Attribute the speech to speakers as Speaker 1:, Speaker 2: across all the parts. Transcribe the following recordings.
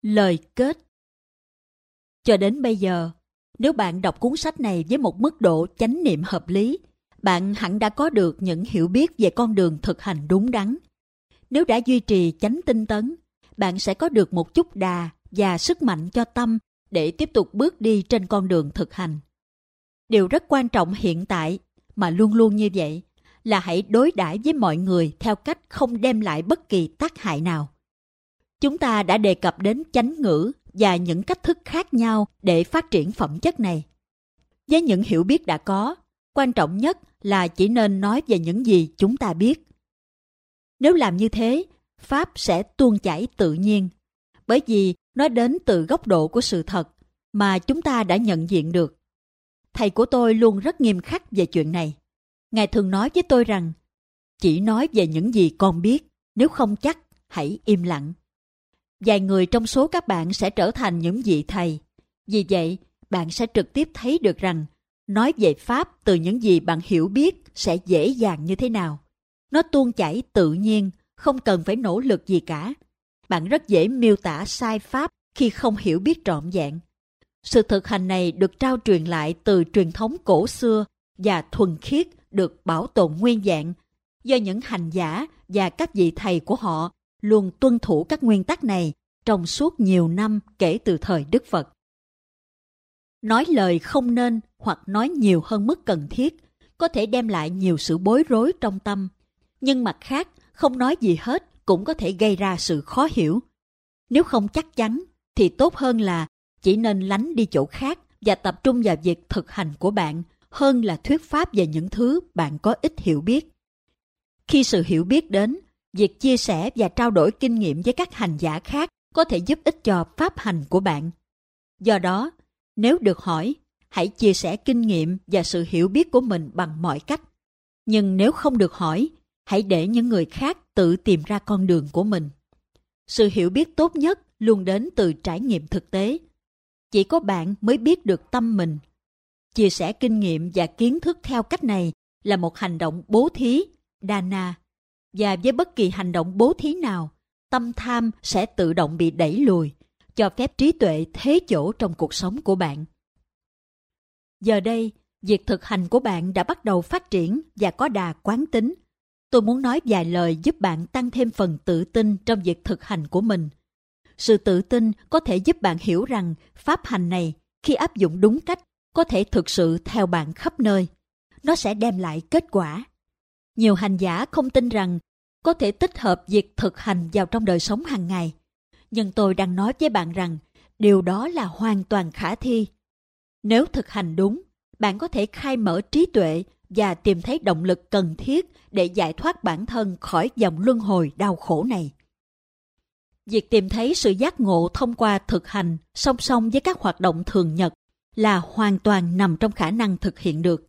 Speaker 1: Lời kết. Cho đến bây giờ, nếu bạn đọc cuốn sách này với một mức độ chánh niệm hợp lý, bạn hẳn đã có được những hiểu biết về con đường thực hành đúng đắn. Nếu đã duy trì chánh tinh tấn, bạn sẽ có được một chút đà và sức mạnh cho tâm để tiếp tục bước đi trên con đường thực hành. Điều rất quan trọng hiện tại, mà luôn luôn như vậy, là hãy đối đãi với mọi người theo cách không đem lại bất kỳ tác hại nào. Chúng ta đã đề cập đến chánh ngữ và những cách thức khác nhau để phát triển phẩm chất này. Với những hiểu biết đã có, quan trọng nhất là chỉ nên nói về những gì chúng ta biết. Nếu làm như thế, Pháp sẽ tuôn chảy tự nhiên, bởi vì nó đến từ góc độ của sự thật mà chúng ta đã nhận diện được. Thầy của tôi luôn rất nghiêm khắc về chuyện này. Ngài thường nói với tôi rằng, chỉ nói về những gì con biết, nếu không chắc, hãy im lặng. Vài người trong số các bạn sẽ trở thành những vị thầy. Vì vậy, bạn sẽ trực tiếp thấy được rằng nói về Pháp từ những gì bạn hiểu biết sẽ dễ dàng như thế nào. Nó tuôn chảy tự nhiên, không cần phải nỗ lực gì cả. Bạn rất dễ miêu tả sai Pháp khi không hiểu biết trọn vẹn. Sự thực hành này được trao truyền lại từ truyền thống cổ xưa và thuần khiết được bảo tồn nguyên vẹn do những hành giả và các vị thầy của họ luôn tuân thủ các nguyên tắc này trong suốt nhiều năm kể từ thời Đức Phật. Nói lời không nên hoặc nói nhiều hơn mức cần thiết có thể đem lại nhiều sự bối rối trong tâm, nhưng mặt khác không nói gì hết cũng có thể gây ra sự khó hiểu. Nếu không chắc chắn thì tốt hơn là chỉ nên lánh đi chỗ khác và tập trung vào việc thực hành của bạn hơn là thuyết pháp về những thứ bạn có ít hiểu biết. Khi sự hiểu biết đến, việc chia sẻ và trao đổi kinh nghiệm với các hành giả khác có thể giúp ích cho pháp hành của bạn. Do đó, nếu được hỏi, hãy chia sẻ kinh nghiệm và sự hiểu biết của mình bằng mọi cách. Nhưng nếu không được hỏi, hãy để những người khác tự tìm ra con đường của mình. Sự hiểu biết tốt nhất luôn đến từ trải nghiệm thực tế. Chỉ có bạn mới biết được tâm mình. Chia sẻ kinh nghiệm và kiến thức theo cách này là một hành động bố thí, dana. Và với bất kỳ hành động bố thí nào, tâm tham sẽ tự động bị đẩy lùi, cho phép trí tuệ thế chỗ trong cuộc sống của bạn. Giờ đây, việc thực hành của bạn đã bắt đầu phát triển và có đà quán tính. Tôi muốn nói vài lời giúp bạn tăng thêm phần tự tin trong việc thực hành của mình. Sự tự tin có thể giúp bạn hiểu rằng pháp hành này, khi áp dụng đúng cách, có thể thực sự theo bạn khắp nơi. Nó sẽ đem lại kết quả. Nhiều hành giả không tin rằng có thể tích hợp việc thực hành vào trong đời sống hàng ngày. Nhưng tôi đang nói với bạn rằng điều đó là hoàn toàn khả thi. Nếu thực hành đúng, bạn có thể khai mở trí tuệ và tìm thấy động lực cần thiết để giải thoát bản thân khỏi vòng luân hồi đau khổ này. Việc tìm thấy sự giác ngộ thông qua thực hành song song với các hoạt động thường nhật là hoàn toàn nằm trong khả năng thực hiện được.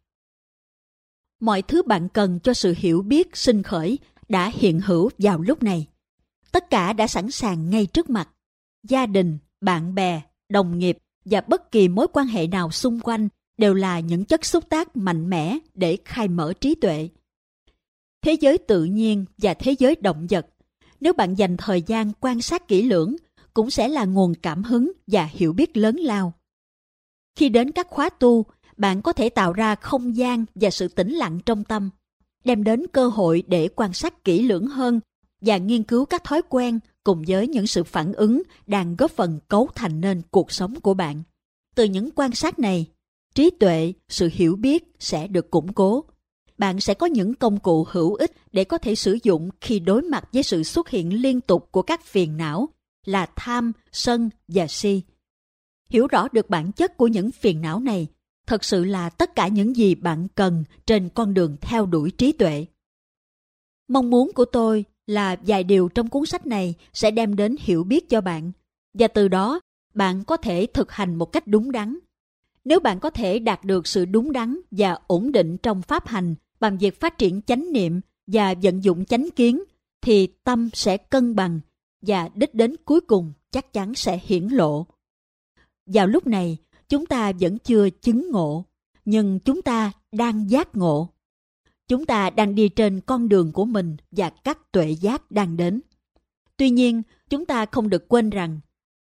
Speaker 1: Mọi thứ bạn cần cho sự hiểu biết sinh khởi đã hiện hữu vào lúc này. Tất cả đã sẵn sàng ngay trước mặt. Gia đình, bạn bè, đồng nghiệp và bất kỳ mối quan hệ nào xung quanh đều là những chất xúc tác mạnh mẽ để khai mở trí tuệ. Thế giới tự nhiên và thế giới động vật, nếu bạn dành thời gian quan sát kỹ lưỡng, cũng sẽ là nguồn cảm hứng và hiểu biết lớn lao. Khi đến các khóa tu, bạn có thể tạo ra không gian và sự tĩnh lặng trong tâm, đem đến cơ hội để quan sát kỹ lưỡng hơn và nghiên cứu các thói quen cùng với những sự phản ứng đang góp phần cấu thành nên cuộc sống của bạn. Từ những quan sát này, trí tuệ, sự hiểu biết sẽ được củng cố. Bạn sẽ có những công cụ hữu ích để có thể sử dụng khi đối mặt với sự xuất hiện liên tục của các phiền não là tham, sân và si. Hiểu rõ được bản chất của những phiền não này thật sự là tất cả những gì bạn cần trên con đường theo đuổi trí tuệ. Mong muốn của tôi là vài điều trong cuốn sách này sẽ đem đến hiểu biết cho bạn, và từ đó bạn có thể thực hành một cách đúng đắn. Nếu bạn có thể đạt được sự đúng đắn và ổn định trong pháp hành bằng việc phát triển chánh niệm và vận dụng chánh kiến, thì tâm sẽ cân bằng và đích đến cuối cùng chắc chắn sẽ hiển lộ. Vào lúc này, chúng ta vẫn chưa chứng ngộ, nhưng chúng ta đang giác ngộ. Chúng ta đang đi trên con đường của mình và các tuệ giác đang đến. Tuy nhiên, chúng ta không được quên rằng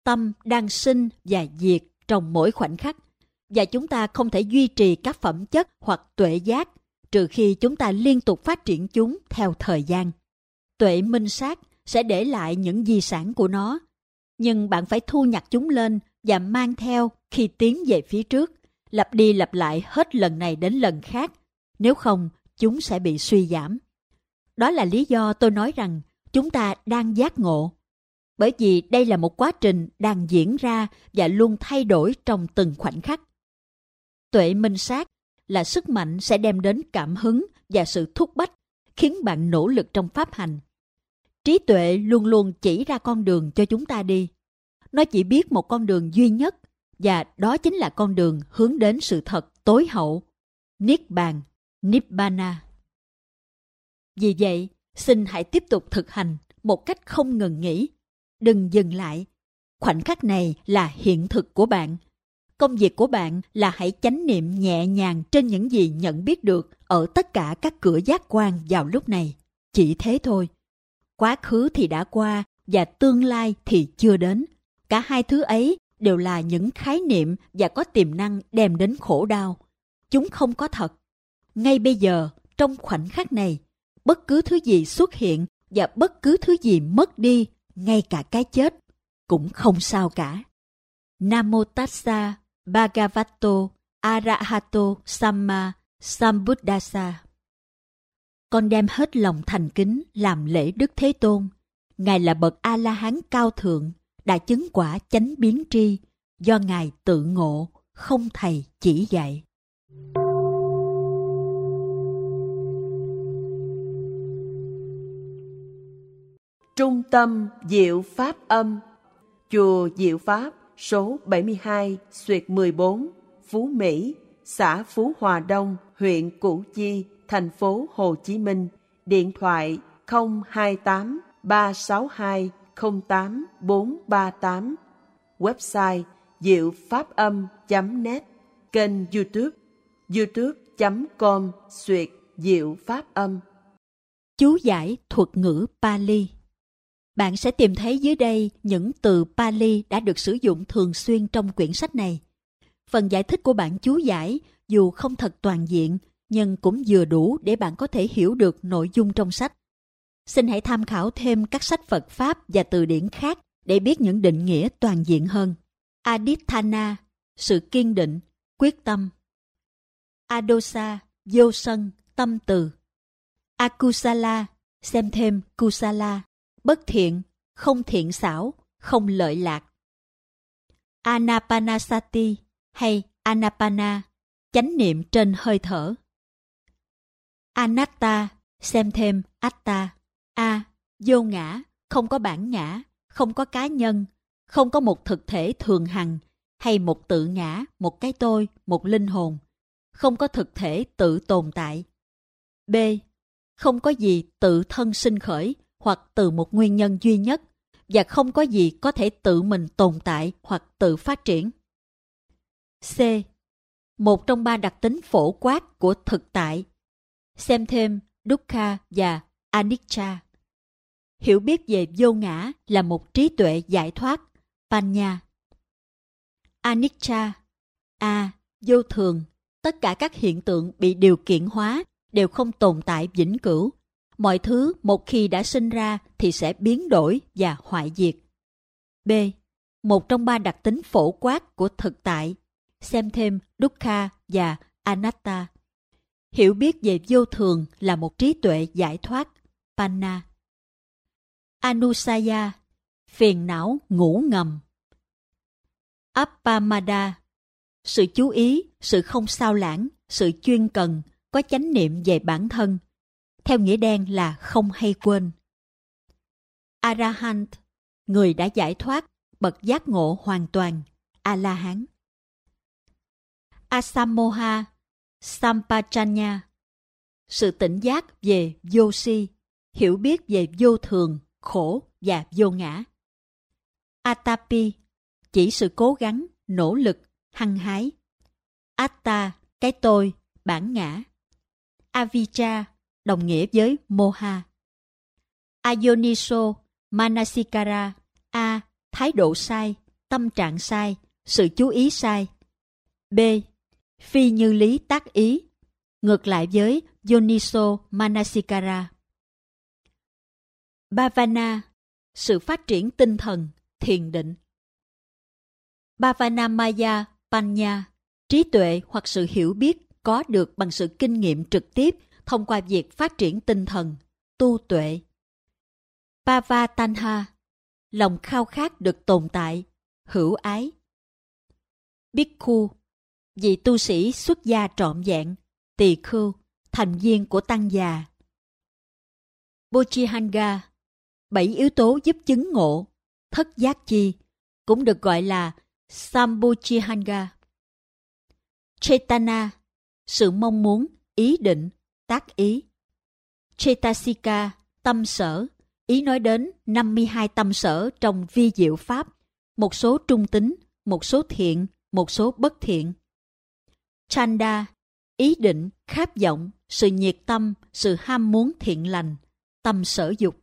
Speaker 1: tâm đang sinh và diệt trong mỗi khoảnh khắc, và chúng ta không thể duy trì các phẩm chất hoặc tuệ giác trừ khi chúng ta liên tục phát triển chúng theo thời gian. Tuệ minh sát sẽ để lại những di sản của nó, nhưng bạn phải thu nhặt chúng lên và mang theo khi tiến về phía trước, lặp đi lặp lại hết lần này đến lần khác, nếu không chúng sẽ bị suy giảm. Đó là lý do tôi nói rằng chúng ta đang giác ngộ, bởi vì đây là một quá trình đang diễn ra và luôn thay đổi trong từng khoảnh khắc. Tuệ minh sát là sức mạnh sẽ đem đến cảm hứng và sự thúc bách, khiến bạn nỗ lực trong pháp hành. Trí tuệ luôn luôn chỉ ra con đường cho chúng ta đi. Nó chỉ biết một con đường duy nhất, và đó chính là con đường hướng đến sự thật tối hậu, Niết Bàn, Nibbana. Vì vậy, xin hãy tiếp tục thực hành một cách không ngừng nghỉ. Đừng dừng lại. Khoảnh khắc này là hiện thực của bạn. Công việc của bạn là hãy chánh niệm nhẹ nhàng trên những gì nhận biết được ở tất cả các cửa giác quan vào lúc này. Chỉ thế thôi. Quá khứ thì đã qua và tương lai thì chưa đến. Cả hai thứ ấy đều là những khái niệm và có tiềm năng đem đến khổ đau. Chúng không có thật. Ngay bây giờ, trong khoảnh khắc này, bất cứ thứ gì xuất hiện và bất cứ thứ gì mất đi, ngay cả cái chết, cũng không sao cả. Namo Tassa Bhagavato Arahato Samma Sambuddhassa. Con đem hết lòng thành kính làm lễ Đức Thế Tôn. Ngài là bậc A-la-hán cao thượng, đã chứng quả chánh biến tri, do Ngài tự ngộ, không thầy chỉ dạy.
Speaker 2: Trung tâm Diệu Pháp Âm, Chùa Diệu Pháp, số 72/14, Phú Mỹ, xã Phú Hòa Đông, huyện Củ Chi, thành phố Hồ Chí Minh. Điện thoại 028 362 08438. Website diệu pháp âm.net. Kênh YouTube youtube.com/diệu pháp âm.
Speaker 1: Chú giải thuật ngữ Pali. Bạn sẽ tìm thấy dưới đây những từ Pali đã được sử dụng thường xuyên trong quyển sách này. Phần giải thích của bản chú giải dù không thật toàn diện, nhưng cũng vừa đủ để bạn có thể hiểu được nội dung trong sách. Xin hãy tham khảo thêm các sách Phật Pháp và từ điển khác để biết những định nghĩa toàn diện hơn. Adithana, sự kiên định, quyết tâm. Adosa, vô sân, tâm từ. Akusala, xem thêm Kusala, bất thiện, không thiện xảo, không lợi lạc. Anapanasati hay Anapana, chánh niệm trên hơi thở. Anatta, xem thêm Atta. Vô ngã, không có bản ngã, không có cá nhân, không có một thực thể thường hằng, hay một tự ngã, một cái tôi, một linh hồn, không có thực thể tự tồn tại. B. Không có gì tự thân sinh khởi hoặc từ một nguyên nhân duy nhất, và không có gì có thể tự mình tồn tại hoặc tự phát triển. C. Một trong ba đặc tính phổ quát của thực tại. Xem thêm Dukkha và Anicca. Hiểu biết về vô ngã là một trí tuệ giải thoát, Panya. Anicca. Vô thường. Tất cả các hiện tượng bị điều kiện hóa đều không tồn tại vĩnh cửu. Mọi thứ một khi đã sinh ra thì sẽ biến đổi và hoại diệt. B. Một trong ba đặc tính phổ quát của thực tại. Xem thêm Dukkha và Anatta. Hiểu biết về vô thường là một trí tuệ giải thoát, Panna. Anusaya, phiền não ngủ ngầm. Appamada, sự chú ý, sự không sao lãng, sự chuyên cần, có chánh niệm về bản thân. Theo nghĩa đen là không hay quên. Arahant, người đã giải thoát, bậc giác ngộ hoàn toàn, A-la-hán. Asamoha, Sampajanya, sự tỉnh giác về vô si, hiểu biết về vô thường, khổ và vô ngã. Atapi, chỉ sự cố gắng, nỗ lực, hăng hái. Atta, cái tôi, bản ngã. Avijja, đồng nghĩa với moha. Ayoniso, manasikara, thái độ sai, tâm trạng sai, sự chú ý sai. B. Phi như lý tác ý, ngược lại với Yoniso Manasikara. Bhavana, sự phát triển tinh thần, thiền định. Bhavanamaya Panya, trí tuệ hoặc sự hiểu biết có được bằng sự kinh nghiệm trực tiếp thông qua việc phát triển tinh thần, tu tuệ. Bhavatanha, lòng khao khát được tồn tại, hữu ái. Bhikkhu, vị tu sĩ xuất gia trọn vẹn, tỳ khưu, thành viên của tăng già. Bodhihanga, 7 yếu tố giúp chứng ngộ, thất giác chi, cũng được gọi là Sambodhihanga. Chetana, sự mong muốn, ý định, tác ý. Cetasika, tâm sở, ý nói đến 52 tâm sở trong vi diệu pháp, một số trung tính, một số thiện, một số bất thiện. Chanda, ý định, khát vọng, sự nhiệt tâm, sự ham muốn thiện lành, tâm sở dục.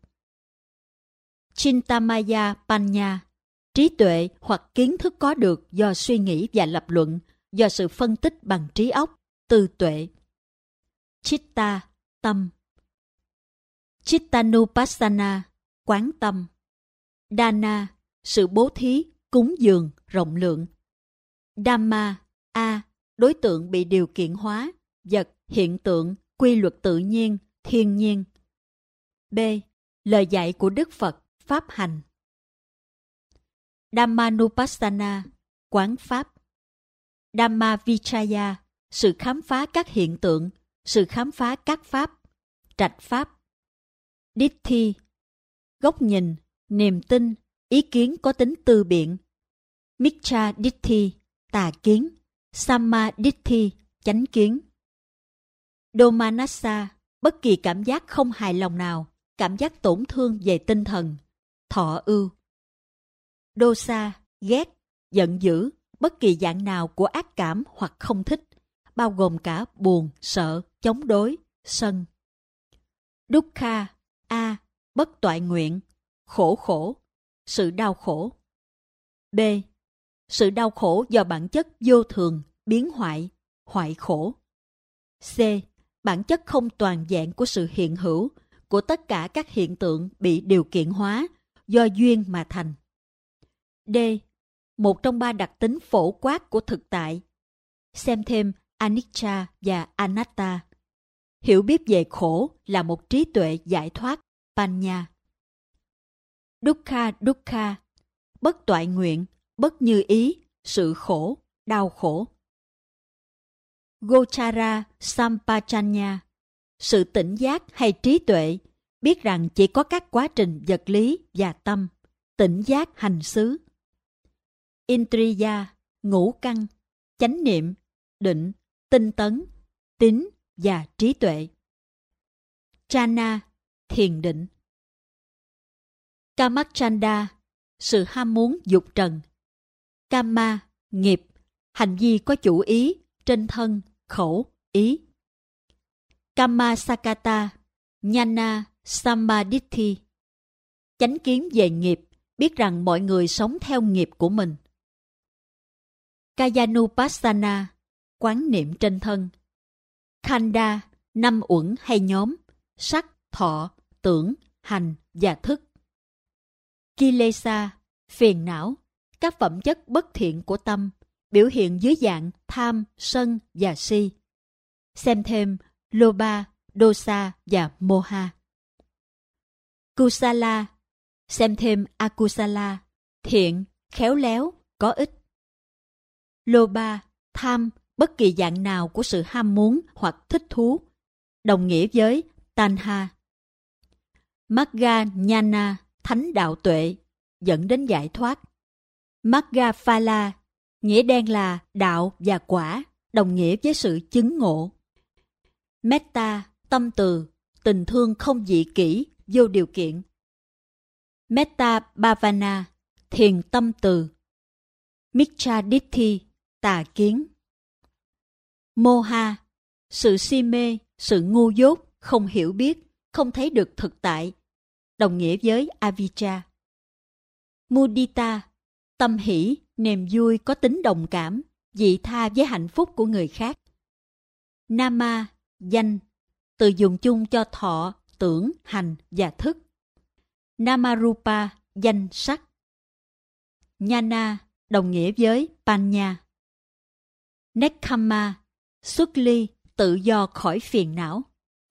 Speaker 1: Chintamaya Panya, trí tuệ hoặc kiến thức có được do suy nghĩ và lập luận, do sự phân tích bằng trí óc, tư tuệ. Chitta, tâm. Chittanupassana, quán tâm. Dana, sự bố thí, cúng dường, rộng lượng. Dhamma, đối tượng bị điều kiện hóa, vật, hiện tượng, quy luật tự nhiên, thiên nhiên. B. Lời dạy của Đức Phật, pháp hành. Dhammanupassana, quán pháp. Dhamma Vichaya, sự khám phá các hiện tượng, sự khám phá các pháp, trạch pháp. Ditti, góc nhìn, niềm tin, ý kiến có tính tư biện. Miccha Ditti, tà kiến. Samma Ditti, chánh kiến. Domanassa, bất kỳ cảm giác không hài lòng nào, cảm giác tổn thương về tinh thần, thọ ưu. Dosa, ghét, giận dữ, bất kỳ dạng nào của ác cảm hoặc không thích, bao gồm cả buồn, sợ, chống đối, sân. Dukkha, bất toại nguyện, khổ, sự đau khổ. B. Sự đau khổ do bản chất vô thường, biến hoại, hoại khổ. C. Bản chất không toàn vẹn của sự hiện hữu, của tất cả các hiện tượng bị điều kiện hóa, do duyên mà thành. D. Một trong 3 đặc tính phổ quát của thực tại. Xem thêm Anicca và Anatta. Hiểu biết về khổ là một trí tuệ giải thoát, Panya. Dukkha, bất toại nguyện, bất như ý, sự khổ, đau khổ. Gochara Sampajanya, sự tỉnh giác hay trí tuệ, biết rằng chỉ có các quá trình vật lý và tâm, tỉnh giác hành xứ. Indriya, ngũ căn, chánh niệm, định, tinh tấn, tín và trí tuệ. Chana, thiền định. Kamachanda, sự ham muốn dục trần. Kama, nghiệp, hành vi có chủ ý, trên thân, khẩu, ý. Kammasakata, Jnana Sammaditthi, chánh kiến về nghiệp, biết rằng mọi người sống theo nghiệp của mình. Kayanupassana, quán niệm trên thân. Khanda, 5 uẩn hay nhóm, sắc, thọ, tưởng, hành và thức. Kilesa, phiền não, các phẩm chất bất thiện của tâm, biểu hiện dưới dạng tham, sân và si. Xem thêm Lobha, Dosa và Moha. Kusala, xem thêm Akusala, thiện, khéo léo, có ích. Lobha, tham, bất kỳ dạng nào của sự ham muốn hoặc thích thú, đồng nghĩa với Tanha. Magga Jnana, thánh đạo tuệ, dẫn đến giải thoát. Magga Phala, nghĩa đen là đạo và quả, đồng nghĩa với sự chứng ngộ. Metta, tâm từ, tình thương không dị kỷ, vô điều kiện. Metta Bhavana, thiền tâm từ. Miccha Ditti, tà kiến. Moha, sự si mê, sự ngu dốt, không hiểu biết, không thấy được thực tại, đồng nghĩa với Avijja. Mudita, Tâm hỷ, niềm vui có tính đồng cảm, vị tha với hạnh phúc của người khác. Nama, danh, từ dùng chung cho thọ, tưởng, hành và thức. Namarupa, danh sắc. Jnana đồng nghĩa với Panya. Nekkhamma, xuất ly, tự do khỏi phiền não.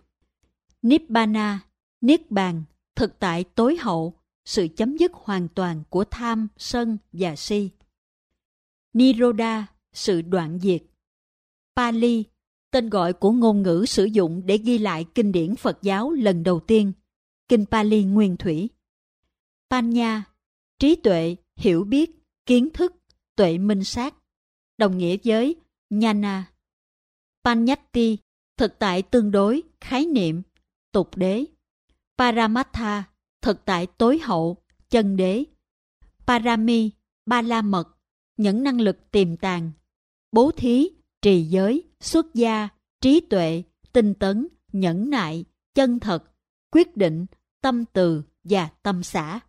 Speaker 1: Nibbana, niết bàn, thực tại tối hậu, sự chấm dứt hoàn toàn của tham, sân và si. Nirodha, sự đoạn diệt. Pali, tên gọi của ngôn ngữ sử dụng để ghi lại kinh điển Phật giáo lần đầu tiên, Kinh Pali nguyên thủy. Panya, trí tuệ, hiểu biết, kiến thức, tuệ minh sát, đồng nghĩa với Jnana. Panyati, thực tại tương đối, khái niệm, tục đế. Paramatha, thực tại tối hậu, chân đế. Parami, ba la mật, những năng lực tiềm tàng. Bố thí, trì giới, xuất gia, trí tuệ, tinh tấn, nhẫn nại, chân thật, quyết định, tâm từ và tâm xả.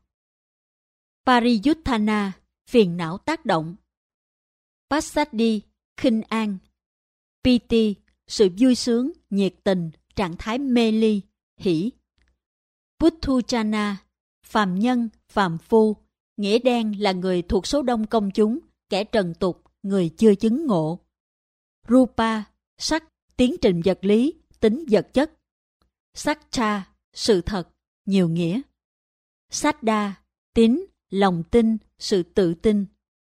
Speaker 1: Pariyuthana, phiền não tác động. Passaddhi, khinh an. Piti, sự vui sướng, nhiệt tình, trạng thái mê ly, hỷ. Puthujjana, phàm nhân, phàm phu, nghĩa đen là người thuộc số đông công chúng, kẻ trần tục, người chưa chứng ngộ. Rupa, sắc, tiến trình vật lý, tính vật chất. Satcha, sự thật, nhiều nghĩa. Saddha, tín, lòng tin, sự tự tin.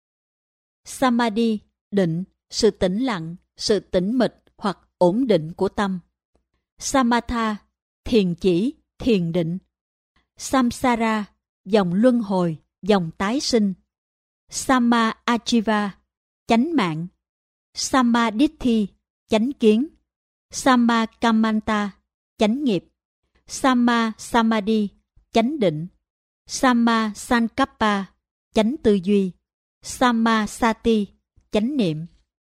Speaker 1: Samadhi, định, sự tĩnh lặng, sự tĩnh mịch hoặc ổn định của tâm. Samatha, thiền chỉ, thiền định. Samsara, dòng luân hồi, dòng tái sinh. Samma Ajiva, chánh mạng. Samaditthi, chánh kiến. Samma Kammanta, chánh nghiệp. Samma Samadhi, chánh định. Samma Sankappa, chánh tư duy. Samma Sati, chánh niệm.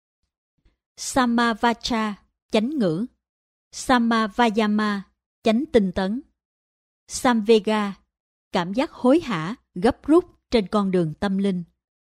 Speaker 1: Samma Vacha, chánh ngữ. Samma Vayama, chánh tinh tấn. Samvega, cảm giác hối hả, gấp rút trên con đường tâm linh.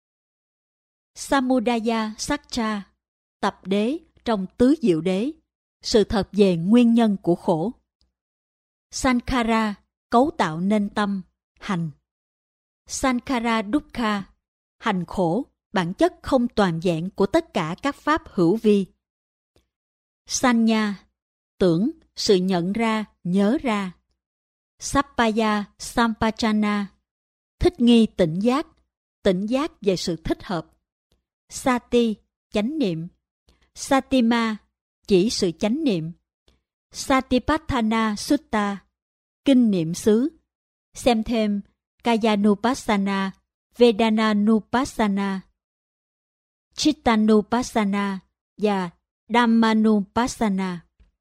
Speaker 1: Samudaya Sakcha, tập đế trong tứ diệu đế, sự thật về nguyên nhân của khổ. Sankhara, cấu tạo nên tâm, hành. Sankhara Dukkha, hành khổ, bản chất không toàn vẹn của tất cả các pháp hữu vi. Sanya, tưởng, sự nhận ra, nhớ ra. Sappaya Sampajana, thích nghi tỉnh giác về sự thích hợp. Sati, chánh niệm. Satima, chỉ sự chánh niệm. Satipatthana Sutta, kinh niệm xứ. Xem thêm Kayanupassana, Vedananupassana, Chittanupassana và Dhammanupassana.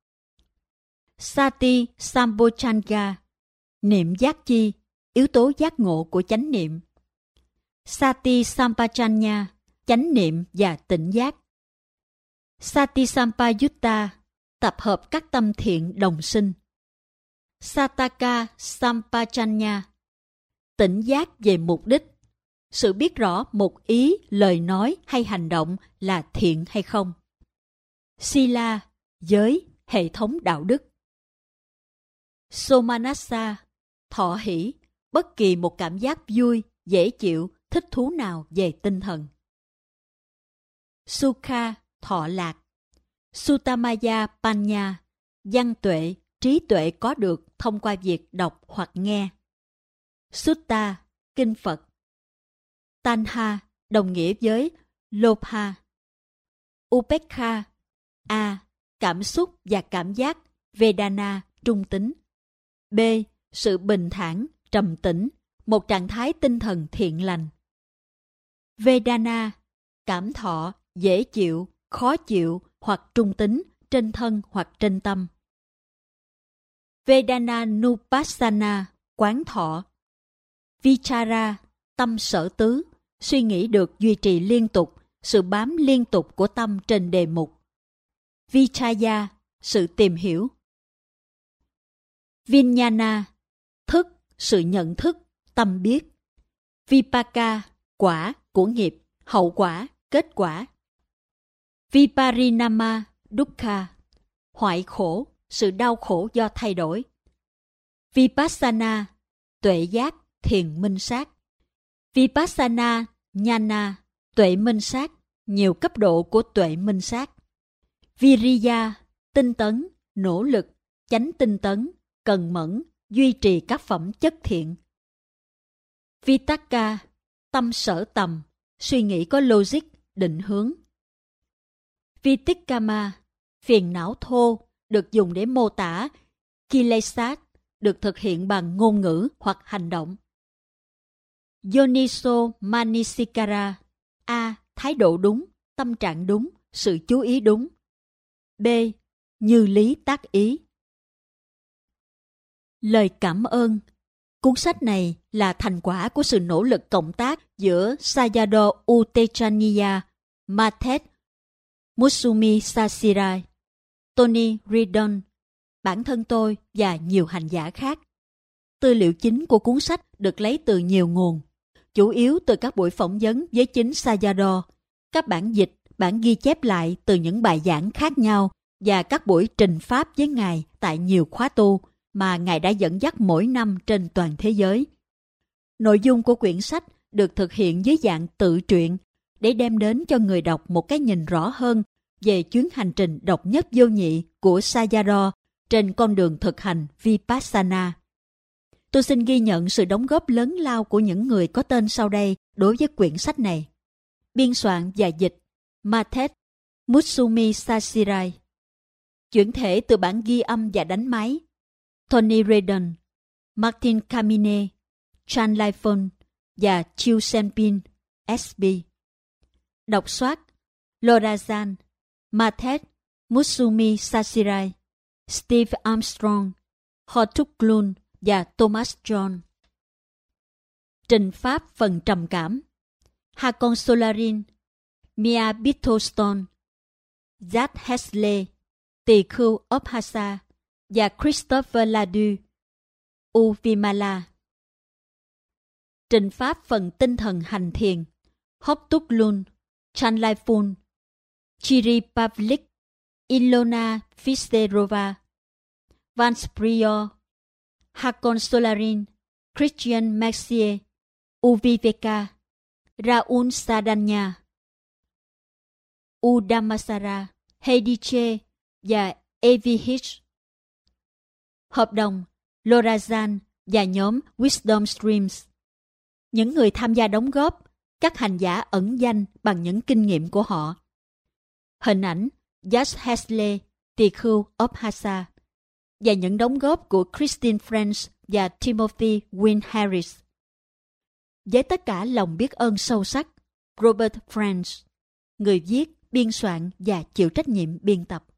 Speaker 1: Sati Sambhojjhanga, niệm giác chi, yếu tố giác ngộ của chánh niệm. Sati Sampajanya, chánh niệm và tỉnh giác. Sati Sampayutta, tập hợp các tâm thiện đồng sinh. Sataka Sampajanya, tỉnh giác về mục đích, sự biết rõ một ý, lời nói hay hành động là thiện hay không. Sila, giới, hệ thống đạo đức. Somanassa, thọ hỷ, bất kỳ một cảm giác vui, dễ chịu, thích thú nào về tinh thần. Sukha, thọ lạc. Sutamaya Panya, văn tuệ, trí tuệ có được thông qua việc đọc hoặc nghe. Sutta, kinh Phật. Tanha, đồng nghĩa với Lobha. Upekha, cảm xúc và cảm giác. Vedana, trung tính. B, sự bình thản, trầm tĩnh, một trạng thái tinh thần thiện lành. Vedana, cảm thọ, dễ chịu, khó chịu hoặc trung tính, trên thân hoặc trên tâm. Vedananupassana, quán thọ. Vichara, tâm sở tứ, suy nghĩ được duy trì liên tục, sự bám liên tục của tâm trên đề mục. Vichaya, sự tìm hiểu. Vijnana, thức, sự nhận thức, tâm biết. Vipaka, quả, của nghiệp, hậu quả, kết quả. Viparinama dukkha, hoại khổ, sự đau khổ do thay đổi. Vipassana, tuệ giác, thiền minh sát. Vipassana Jnana, tuệ minh sát, nhiều cấp độ của tuệ minh sát. Viriya, tinh tấn, nỗ lực, chánh tinh tấn, cần mẫn, duy trì các phẩm chất thiện. Vitakka, tâm sở tầm, suy nghĩ có logic, định hướng. Vitikkama, phiền não thô, được dùng để mô tả. Kilesat, được thực hiện bằng ngôn ngữ hoặc hành động. Yoniso Manasikara, A. Thái độ đúng, tâm trạng đúng, sự chú ý đúng. B. Như lý tác ý. Lời cảm ơn. Cuốn sách này là thành quả của sự nỗ lực cộng tác giữa Sayadaw Uttamaya, Mathet Mutsumi Sashirai, Tony Ridon, bản thân tôi và nhiều hành giả khác. Tư liệu chính của cuốn sách được lấy từ nhiều nguồn, chủ yếu từ các buổi phỏng vấn với chính Sayadaw, các bản dịch, bản ghi chép lại từ những bài giảng khác nhau và các buổi trình pháp với Ngài tại nhiều khóa tu mà Ngài đã dẫn dắt mỗi năm trên toàn thế giới. Nội dung của quyển sách được thực hiện dưới dạng tự truyện để đem đến cho người đọc một cái nhìn rõ hơn về chuyến hành trình độc nhất vô nhị của Sayadaw trên con đường thực hành Vipassana. Tôi xin ghi nhận sự đóng góp lớn lao của những người có tên sau đây đối với quyển sách này. Biên soạn và dịch Mathet Mutsumi Sashirai. Chuyển thể từ bản ghi âm và đánh máy Tony Redon, Martin Kamine, Chan Lai-phon và Chiu Senpin, SB. Đọc soát Lorazan, Mathet Mutsumi Sashirai, Steve Armstrong, Hotuklun và Thomas John. Trình pháp phần trầm cảm Hakon Solarin, Mia Bittlestone, Zach Hesley, Tỳ khưu Obhasa và Christopher Ladu, Uvimala. Trình pháp phần tinh thần hành thiền Hotuklun, Chan Lai-phon, Chiri Pavlik, Ilona Fisterova, Vance Prior, Hakon Solarin, Christian Maxier, Uviveka, Raul Sadanya, Udamasara, Heidiche và Avi Hitch. Hợp đồng Lorazan và nhóm Wisdom Streams. Những người tham gia đóng góp, các hành giả ẩn danh bằng những kinh nghiệm của họ. Hình ảnh Josh Hesley, tỳ khưu Obhasa, và những đóng góp của Christine French và Timothy Wynne Harris. Với tất cả lòng biết ơn sâu sắc, Robert French, người viết, biên soạn và chịu trách nhiệm biên tập.